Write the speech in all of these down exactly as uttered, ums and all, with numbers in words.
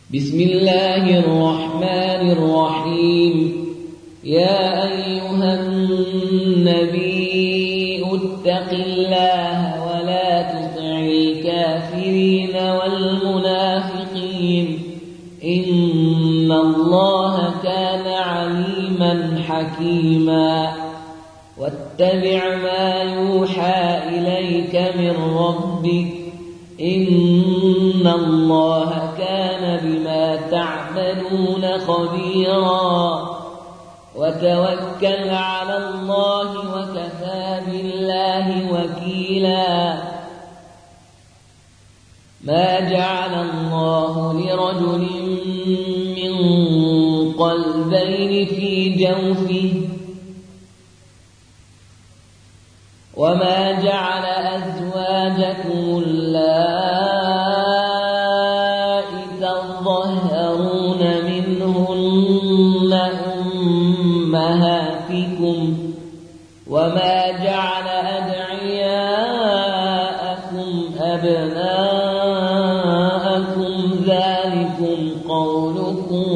بسم الله الرحمن الرحيم. يا أيها النبي اتق الله ولا تطع الكافرين والمنافقين إن الله كان عليما حكيما. واتبع ما يوحى إليك من ربك إن الله كان بما تعملون خبيرا. وتوكل على الله وكفى بالله وكيلا. ما جعل الله لرجل من قلبين في جوفه وما جعل أزواجكم اللائي تظاهرون منهن أمهاتكم وما جعل أدعياءكم أبناءكم ذلكم قولكم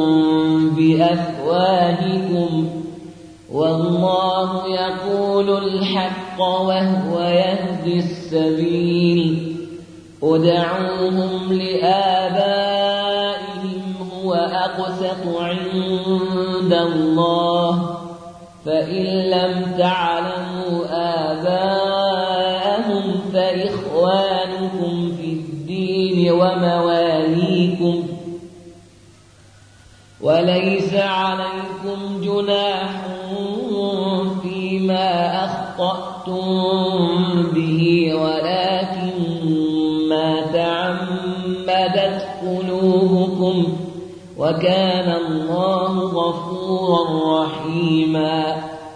بأفواهكم والله يقول الحق وهو يهدي السبيل. ادعوهم لآبائهم هو أقسط عند الله فإن لم تعلموا آباءهم فإخوانكم في الدين ومواليكم وليس عليكم جناح فيما أخطأتم به ولكن ما تعمدت قلوبكم وكان الله غفورا رحيما.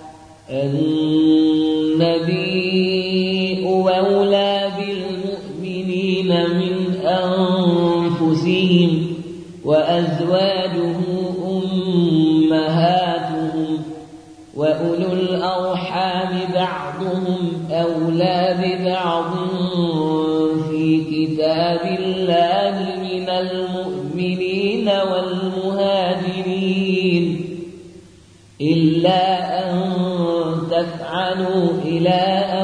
النبي أولى بالمؤمنين من أنفسهم وأزواجه أمهاتهم وأولو الأرحام بعضهم أولى ببعض في كتاب الله من المؤمنين والمهاجرين إلا أن تفعلوا إلى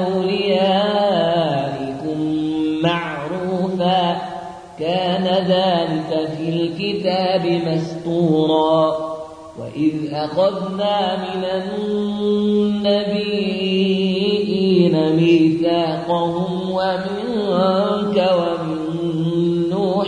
أوليائكم معروفا كان ذلك في الكتاب مسطورا. وإذ أخذنا من النبيين ميثاقهم ومنك ومن نوح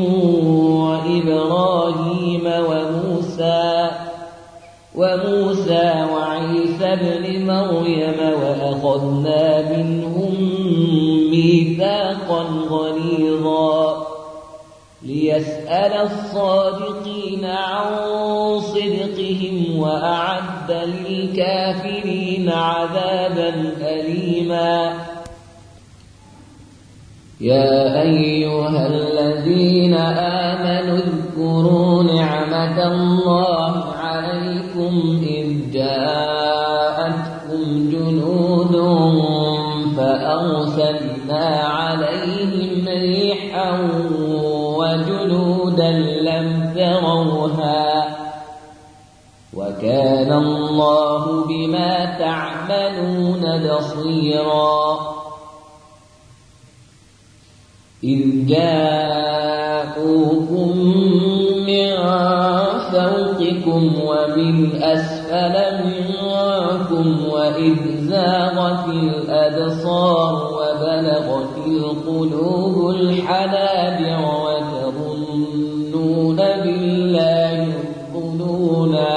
وإبراهيم وموسى وموسى وعيسى ابن مريم وأخذنا منهم ميثاقا غليظا ليسأل الصادقين عن صدقهم وأعد للكافرين عذابا أليما. يا أيها الذين آمنوا اذكروا نعمة الله عليكم إذ جاءتكم جنود فأرسلنا عليهم ريحا وجنودا لم تروها وكان الله بما تعملون بصيرا. إذ جاءوكم من فوقكم ومن أسفل منكم وإذ زاغت الأبصار وبلغت القلوب الحناجر وتظنون بالله الظنونا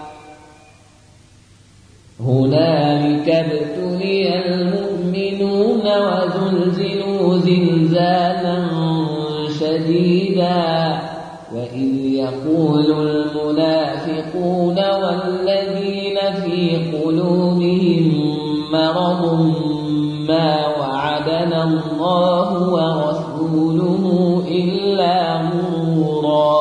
هنالك ابتلي المؤمنون وزلزلوا زلزالا شديدا. وإذ يقول المنافقون والذين في قلوبهم مرض ما وعدنا الله ورسوله إلا غرورا.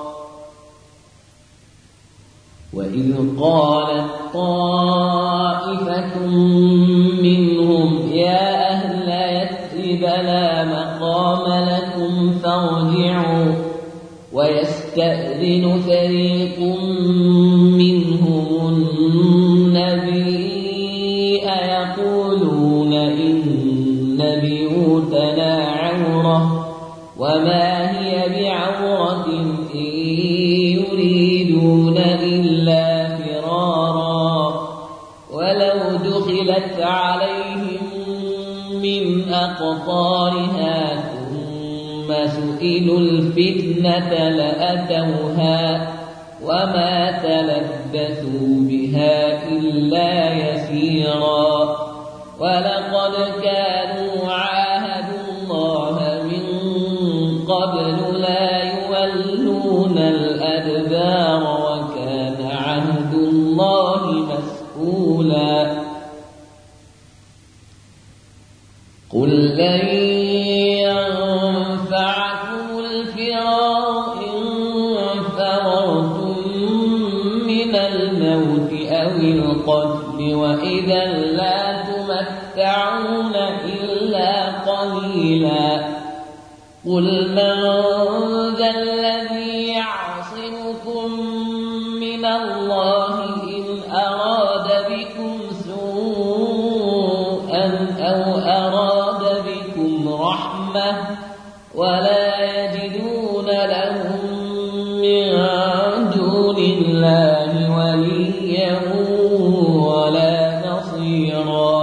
وإذ قالت طائفة منهم يا أهل يثرب لا مقام لكم فارجعوا ويستأذن فريق منهم النبي يقولون إن بيوتنا عورة وما هي بعورة إن يريدون إلا فرارا ولو دخلت عليهم من أقطارها ثم سئلوا الفتنة لأتوها وما تلبثوا بها إلا يسيرا ولقد كانوا عاهدوا الله من قبل لا يولون الأدبار وكان عهد الله مسؤولا قل لن ينفعكم الفرار إن فررتم من الموت أو القتل وإذا لا تمتعون إلا قليلا قل من ذا الذي يعصمكم من الله إن أراد بكم سوءا أو أراد بكم رحمة ولا يجدون لهم من دون الله وليا ولا نصيرا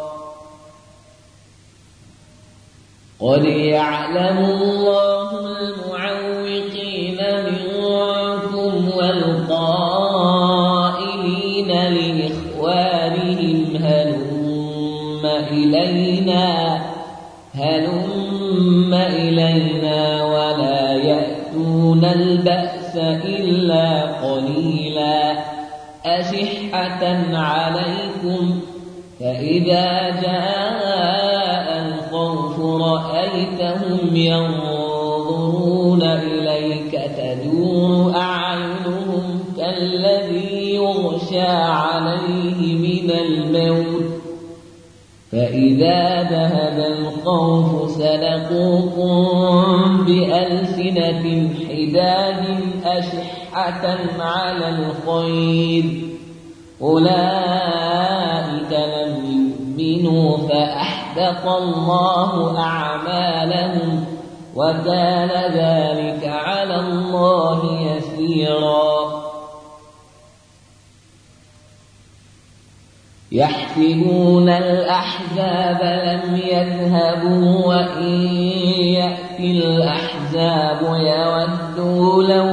قد يعلم الله المعوقين منكم والقائلين لإخوانهم هلم إلينا هلم إلينا ولا يأتون البأس إلا قليلا أشحة عليكم فإذا جاء الخوف رأيتهم ينظرون إليك تدور أعينهم كالذي يغشى عليه من الموت فإذا ذهب الخوف سلقوكم بألسنة حداد أشحة على الخير أولئك لم يؤمنوا فأحبط الله أعمالهم وكان ذلك على الله يسيرا يحسبون الأحزاب لم يذهبوا وإن يأتي الأحزاب يودوا لو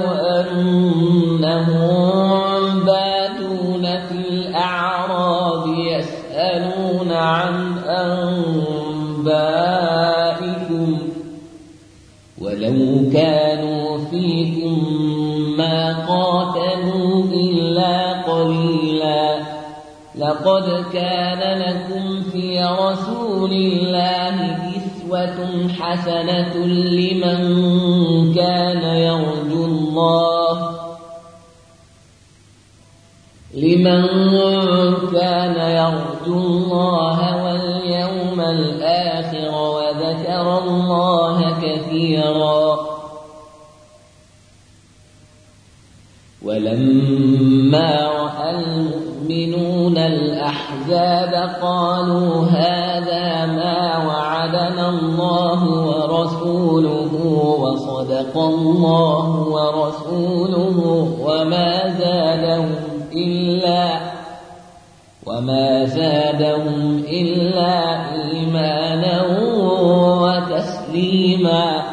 أنهم بادون في الأعراب يسألون عن أنبائكم ولو كانوا فيكم ما قاتلوا إلا قليلا لقد كان لكم في رسول الله أسوة حسنة لمن كان يرجو الله لمن كان يرجو الله واليوم الآخر وذكر الله كثيرا ولما رأى المؤمنون الأحزاب قالوا هذا ما وعدنا الله ورسوله وصدق الله ورسوله وما زادهم إلا وما زادهم إلا إيمانا وتسليما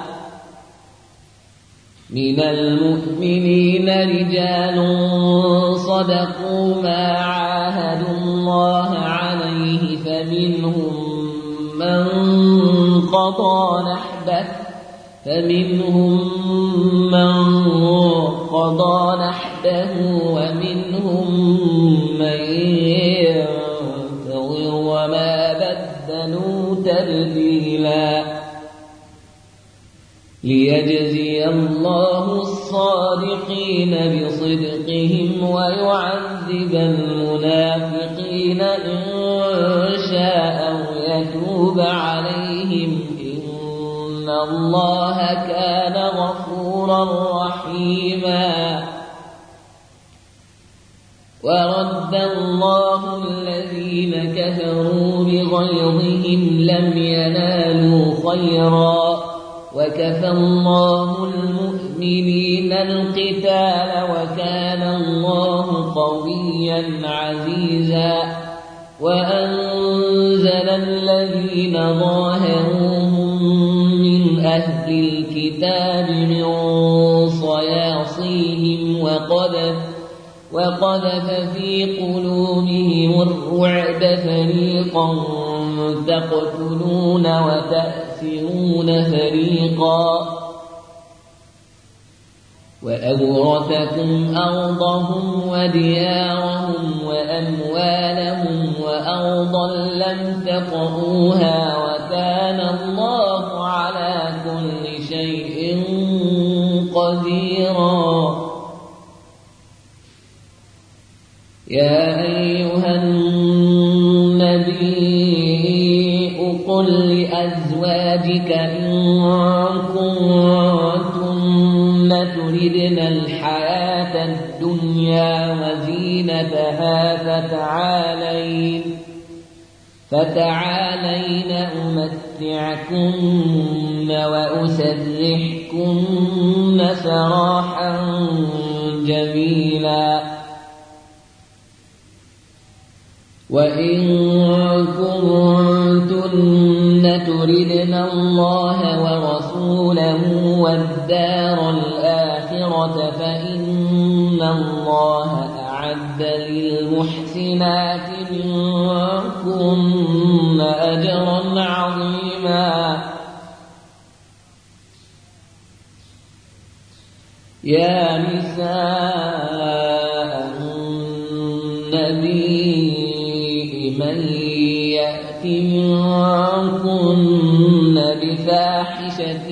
من المؤمنين رجال صدقوا ما عاهدوا الله عليه فمنهم من قضى نحبه فمنهم من قضى نحبه ومنهم من ينتظر وما بدلوا تبديلا ليجزي الله الصادقين بصدقهم ويعذب المنافقين إن شاء ويتوب عليهم إن الله كان غفورا غفورا رحيما ورد الله الذين كفروا بغيظهم لم ينالوا خيرا وكفى الله المؤمنين القتال وكان الله قويا عزيزا وأنزل الذين ظاهروهم من أهل الكتاب من صياصيهم وقذف وقذف في قلوبهم الرعب فريقا تقتلون وتأسرون فريقا وأورثكم أرضهم وديارهم وأموالهم وأرضا لم تطئوها وكان الله على كل شيء قديرا يا أيها النبي قل لأزواجك إن كنتن تردن الحياة الدنيا وزينتها فتعالين فتعالين أمتعكن وأسرحكن سراحا جميلا وإن كنتن تردن الله ورسوله والدار الآخرة فإن الله أعد للمحسنات منكن أجرا عظيما يا نساء النبي من يأت منكن بفاحشة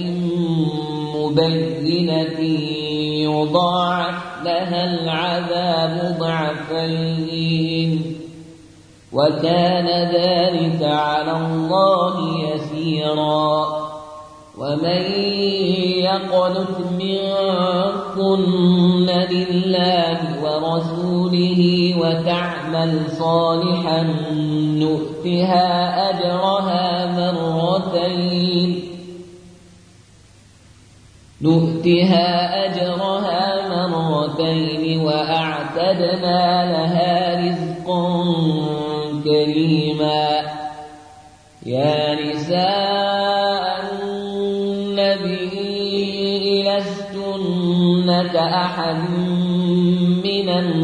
مبينة يضاعف لها العذاب ضعفين وكان ذلك على الله يسيرا ومن يقنت منكن لله ورسوله وتعمل صالحا نؤتها أجرها مرتين نؤتها أجرها مرتين وأعتدنا لها رزقا كريما يا نساء النبي لستن كأحد من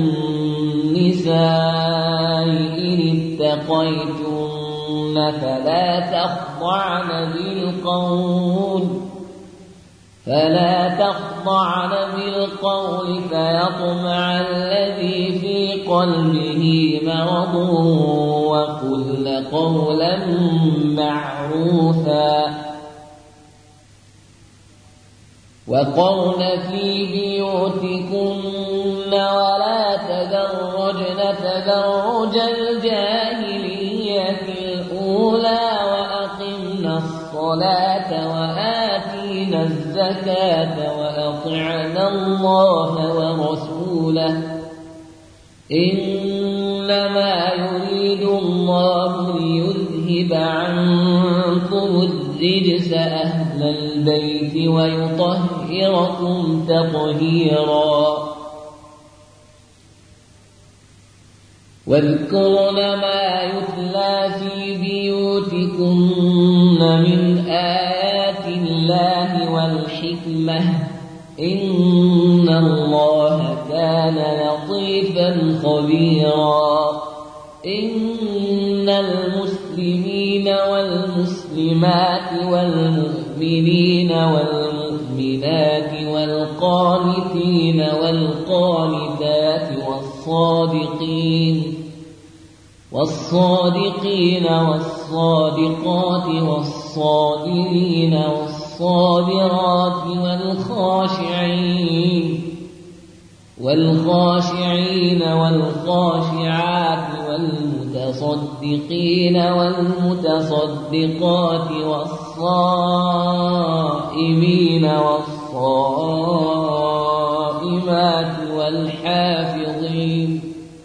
النساء إن اتقيتن فلا تخضعن بالقول فلا تخضعن بالقول فيطمع الذي في قلبه مرض وقلن قولا معروفا وقرن في بيوتكن ولا تبرجن تبرج الجاهلية الأولى وأقمنا الصلاة وآتينا الزكاة وأطعنا الله ورسوله إنما يريد الله ليذهب عنكم الرجس أهل البيت ويطهركم تطهيرا واذكرن ما يتلى في بيوتكن من آيات الله والحكمة إن الله كان لطيفا خبيرا إن المسلمين والمسلمات والمؤمنين والمؤمنات والقانتين والقانتات والصادقين والصادقين والصادقات والصابرين والصابرات والخاشعين والخاشعين والخاشعات والمتصدقين والمتصدقات والصائمين والصائمين والصائمات والحافظين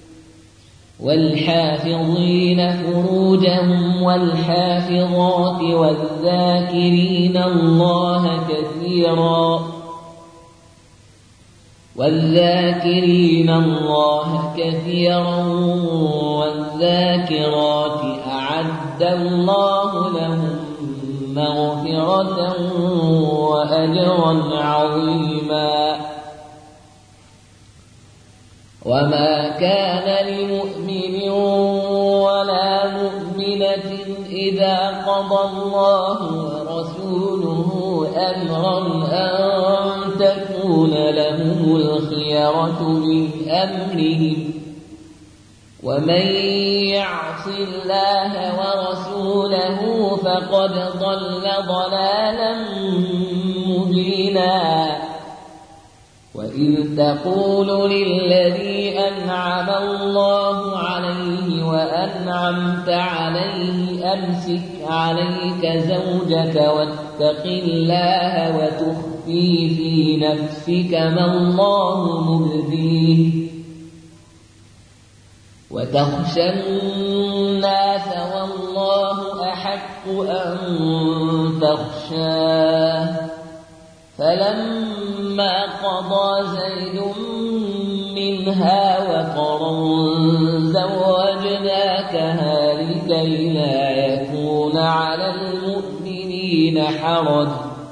والحافظين فروجهم والحافظات والذاكرين الله كثيرا والذاكرين الله كثيرا والذاكرات أعد الله لهم مغفرة وأجرا عظيما. وما كان لمؤمن ولا مؤمنة إذا قضى الله ورسوله أمرا أن تكون لهم الخيرة من أمرهم ومن يعص الله ورسوله فقد ضل ضلالا مبينا. وإذ تقول للذي أنعم الله عليه وأنعمت عليه أمسك عليك زوجك واتق الله وتخفي في نفسك ما الله مبديه وتخشى الناس والله أحق أن تخشاه. فلما قضى زيد منها وطرا زوجناكها لكي لا يكون على المؤمنين حرج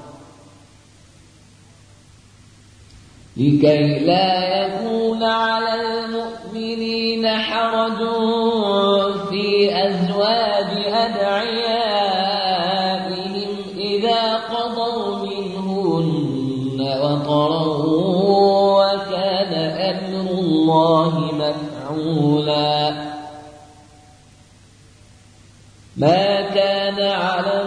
لكي لا يكون على المؤمنين حرج في أزواج أدعيائهم إذا قضوا منهن وطرا وكان أمر الله مفعولا. ما كان على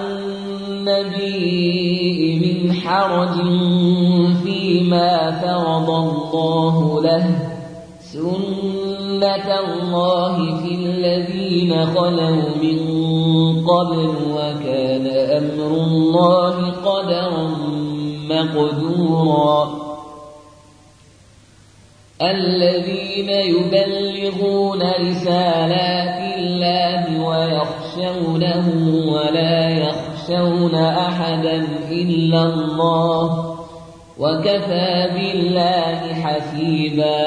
النبي من حرج فيما فرض الله له سنة الله في الذين خلوا من قبل وكان أمر الله قدرا مقدورا. الذين يبلغون رسالات الله ويخشونه ولا يخشون أحدا إلا الله وكفى بالله حسيبا.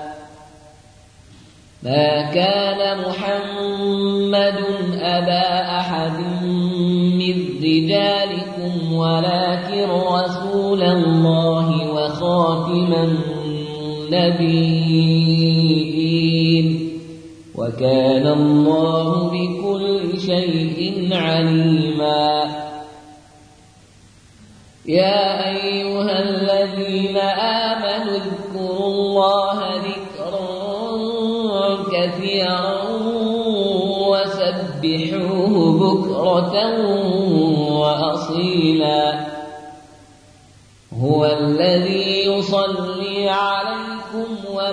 ما كان محمد أبا أحد من رجالكم ولكن رسول الله وخاتم النبيين وكان الله بكل شيء عليما. يا أيها الذين آمنوا اذكروا الله ذكرا كثيرا وسبحوه بكرة وأصيلا. هو الذي يصلي عليكم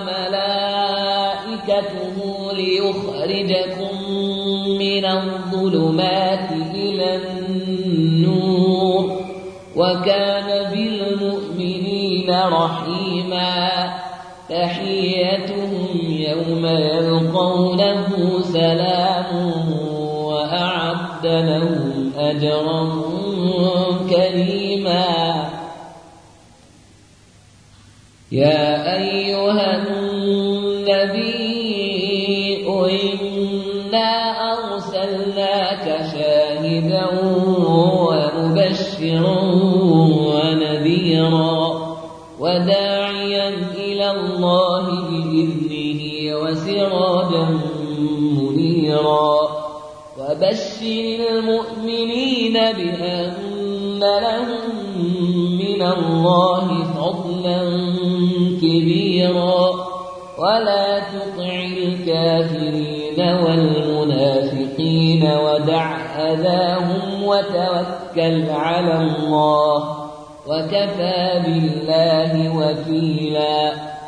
وملائكته ليخرجكم من الظلمات إلى النور وكان بالمؤمنين رحيما. تحيتهم يوم يلقونه سلام وأعد لهم أجرا كريما. يا أيها النبي إنا أرسلناك شاهدا ومبشرا ونذيرا وداعيا إلى الله بإذنه وسراجا منيرا. وبشر المؤمنين بأن لهم من الله فضلا كبيرا ولا تطع الكافرين والمنافقين ودع أذاهم وتوكل على الله وكفى بالله وكيلا.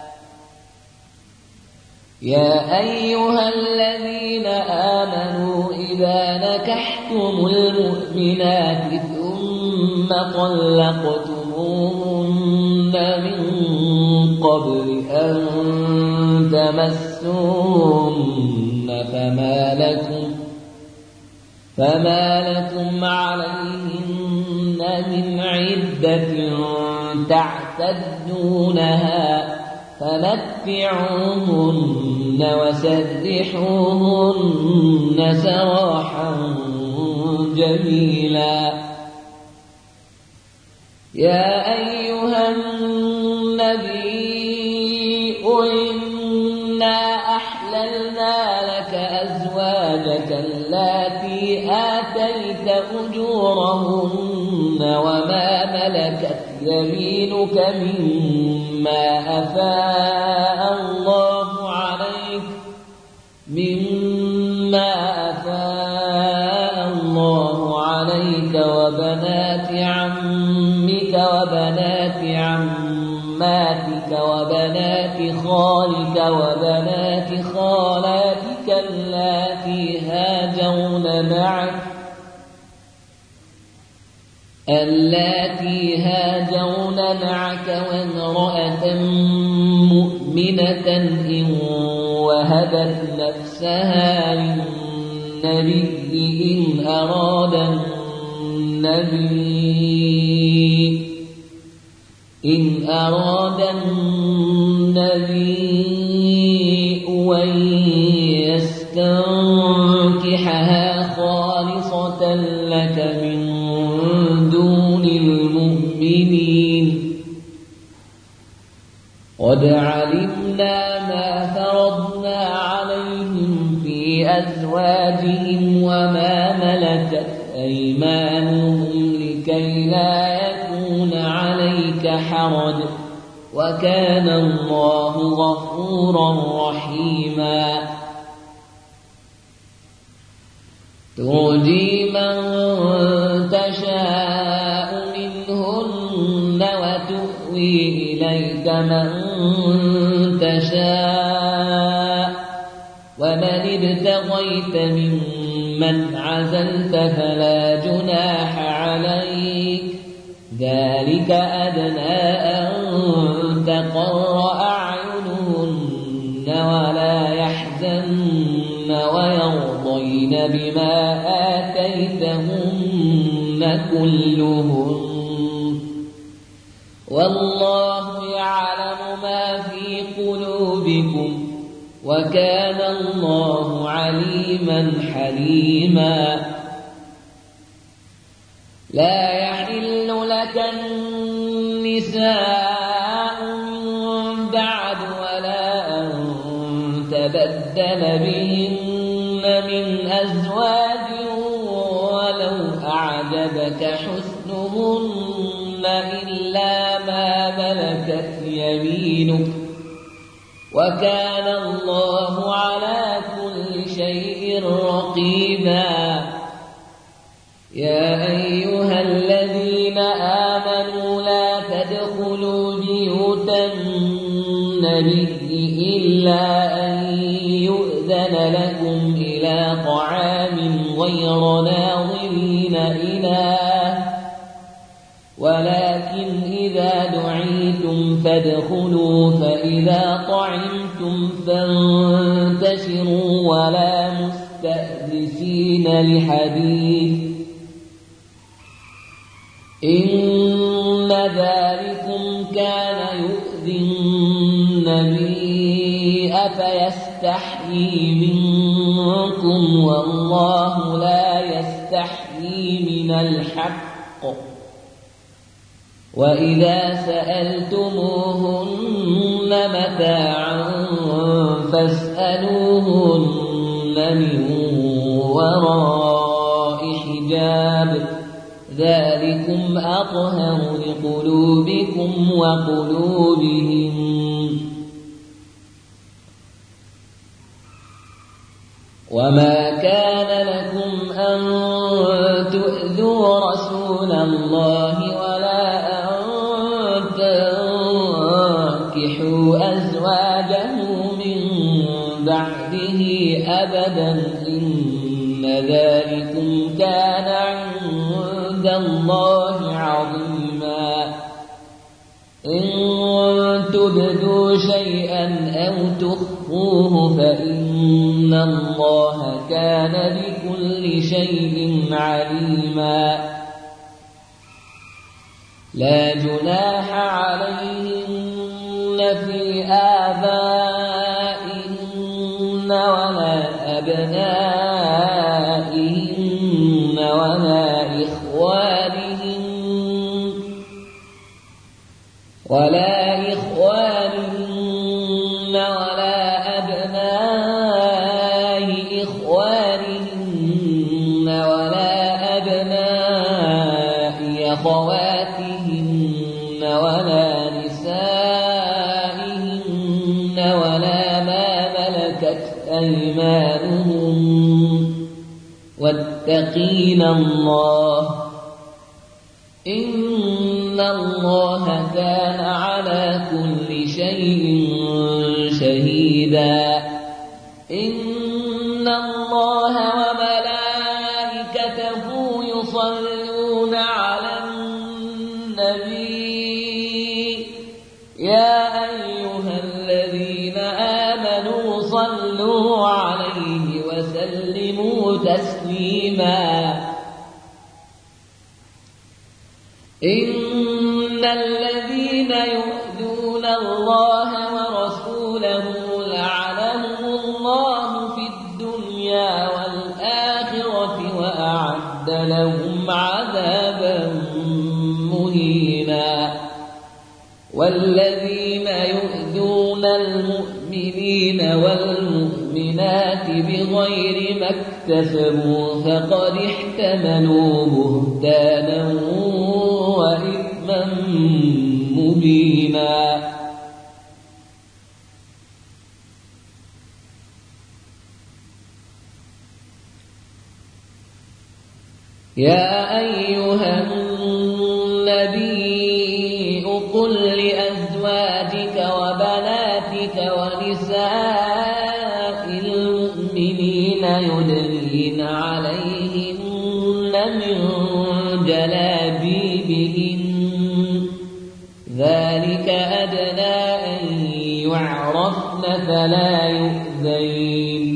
يا أيها الذين آمنوا إذا نكحتم المؤمنات ثم طلقتم طلقتموهن من قبل أن تمسوهن فما لكم فما لكم عليهن من عدة تعتدونها فمتعوهن وسرحوهن سراحا جميلا. يا أيها النبي إنا أحللنا لك أزواجك اللاتي آتيت أجورهن وما ملكت يمينك مما أفاء الله عليك مما أفاء الله عليك وبنات عمك وبنات عماتك وبنات خالك وبنات خالاتك اللاتي هاجرن معك اللاتي هاجرن معك وامرأة مؤمنة إن وهبت نفسها للنبي إن أراد النبي إن أراد النبي أن يستنكحها خالصة لك من دون المؤمنين. قد علمنا ما فرضنا عليهم في أزواجهم وما ملكت أيمانهم لكي لا يكون عليك حرج وكان الله غفورا رحيما. ترجي من تشاء منهن وتؤوي إليك من تشاء ومن ابتغيت ممن عزلت فلا جناح عليك ذلك أدنى أن تقر أعينهن ولا يحزن ويرضين بما آتيتهن كلهن والله يعلم ما في قلوبكم وكان الله عليما حليما. لا يحل لك النساء من بعد ولا أن تبدل بهن من أزواج ولو أعجبك حسنهن إلا ما ملكت يمينك وكان الله على كل شيء رقيبا. يا أيها الذين آمنوا لا تدخلوا بيوت النبي إلا أن يؤذن لكم إلى طعام غير ناظرين إناه ولكن إذا دعيتم فادخلوا فإذا طعمتم فانتشروا ولا مستأنسين لحديث إن ذلكم كان يؤذي النبي فيستحيي منكم والله لا يستحيي من الحق. وإذا سألتموهن متاعا فاسألوهن من وراء حجاب ذلكم أطهر لقلوبكم وقلوبهم. وما كان لكم أن تؤذوا رسول الله ولا أن تنكحوا أزواجه من بعده أبدا إن ذلكم كان عند الله عظيما. تبدوا شيئا أو تخفوه فإن الله كان بكل شيء عليما لا جناح عليهن في آبائهن ولا أبنائهن ولا إخوانهن ولا إخوانهن ولا أبناء إخوانهن ولا أبناء أخواتهن ولا نسائهن ولا ما ملكت أيمانهن واتقين الله إن الله كان على كل شيء شهيدا إن الله وملائكته يصلون على النبي يا أيها الذين آمنوا صلوا عليه وسلموا تسليما إن الذين يؤذون الله ورسوله لعنهم الله في الدنيا والآخرة وأعد لهم عذابا مهينا والذين يؤذون المؤمنين والمؤمنات بغير ما اكتسبوا فقد احتملوا بهتانا وإثما مبينا يا أيها النبي قل لأزواجك وبناتك ونساء المؤمنين يدنين عليهن من جلابيبهن ذلك أدنى أن يعرفن فلا يؤذين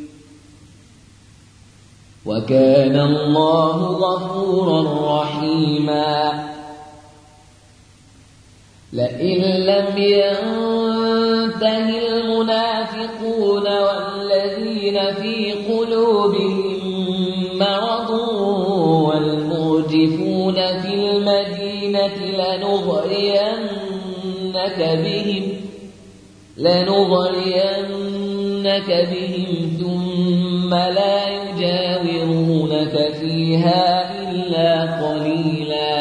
وكان الله غفورا رحيما لئن لم ينته المنافقون والذين في قلوبهم مرض والمرجفون في المدينة لنغرينك بهم لنغرينك بهم ثم لا يجاورونك فيها إلا قليلا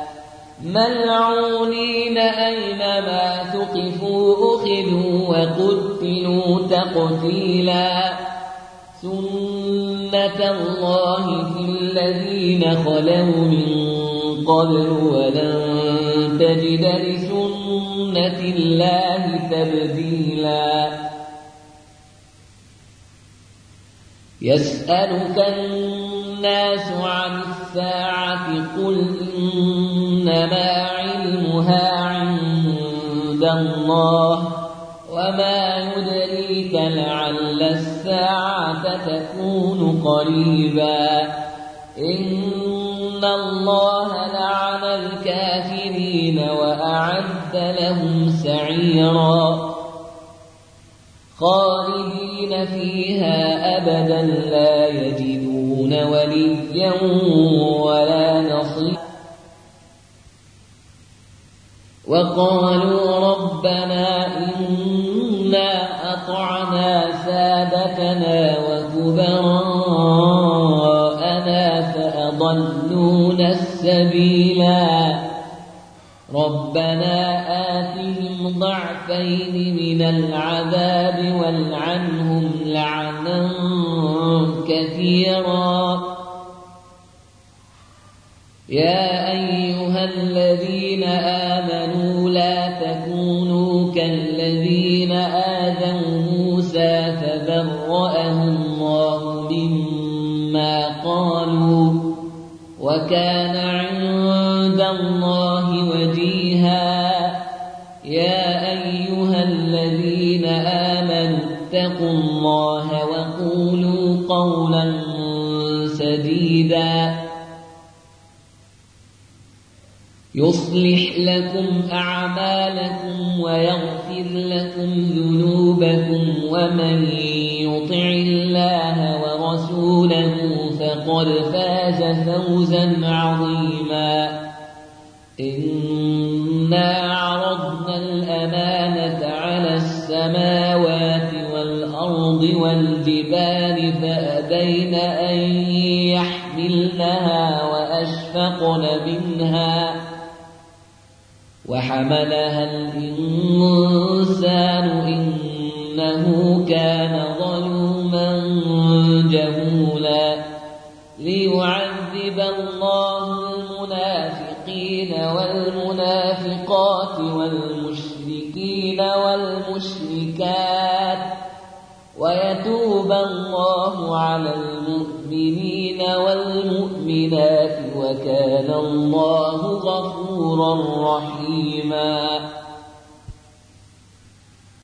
ملعونين أينما ثقفوا أخذوا وقتلوا تقتيلا سنة الله في الذين خلوا من قبل ولن تجد لسنة الله تبديلا يسألك الناس عن الساعة قل إنما علمها عند الله وما يدريك لعل الساعة تكون قريبا إن الله لعن الكافرين وأعد لهم سعيرا خالدين فيها أبدا لا يجدون وليا ولا نصيرا وقالوا ربنا إنا أطعنا سادتنا وكبراءنا فأضلونا السبيلا ربنا آتهم ضعفين من العذاب والعنهم لعنا كثيرا يا أيها الذين آمنوا لا تكونوا كالذين آذوا موسى فبرأه الله مما قالوا وكان عند الله وجيها يا أيها الذين آمنوا اتقوا الله وقولوا قولا سديدا يصلح لكم أعمالكم ويغفر لكم ذنوبكم ومن يطع الله ورسوله فقد فاز فوزا عظيما إنا عرضنا الأمانة على السماوات والأرض والجبال فأبين أن يحملنها وأشفقن منها وحملها الإنسان إنه كان ظلوما جهولا ليعذب الله المنافقين والمنافقات والمشركين والمشركات ويتوب الله على المؤمنين والمؤمنات وكان الله غفورا رحيما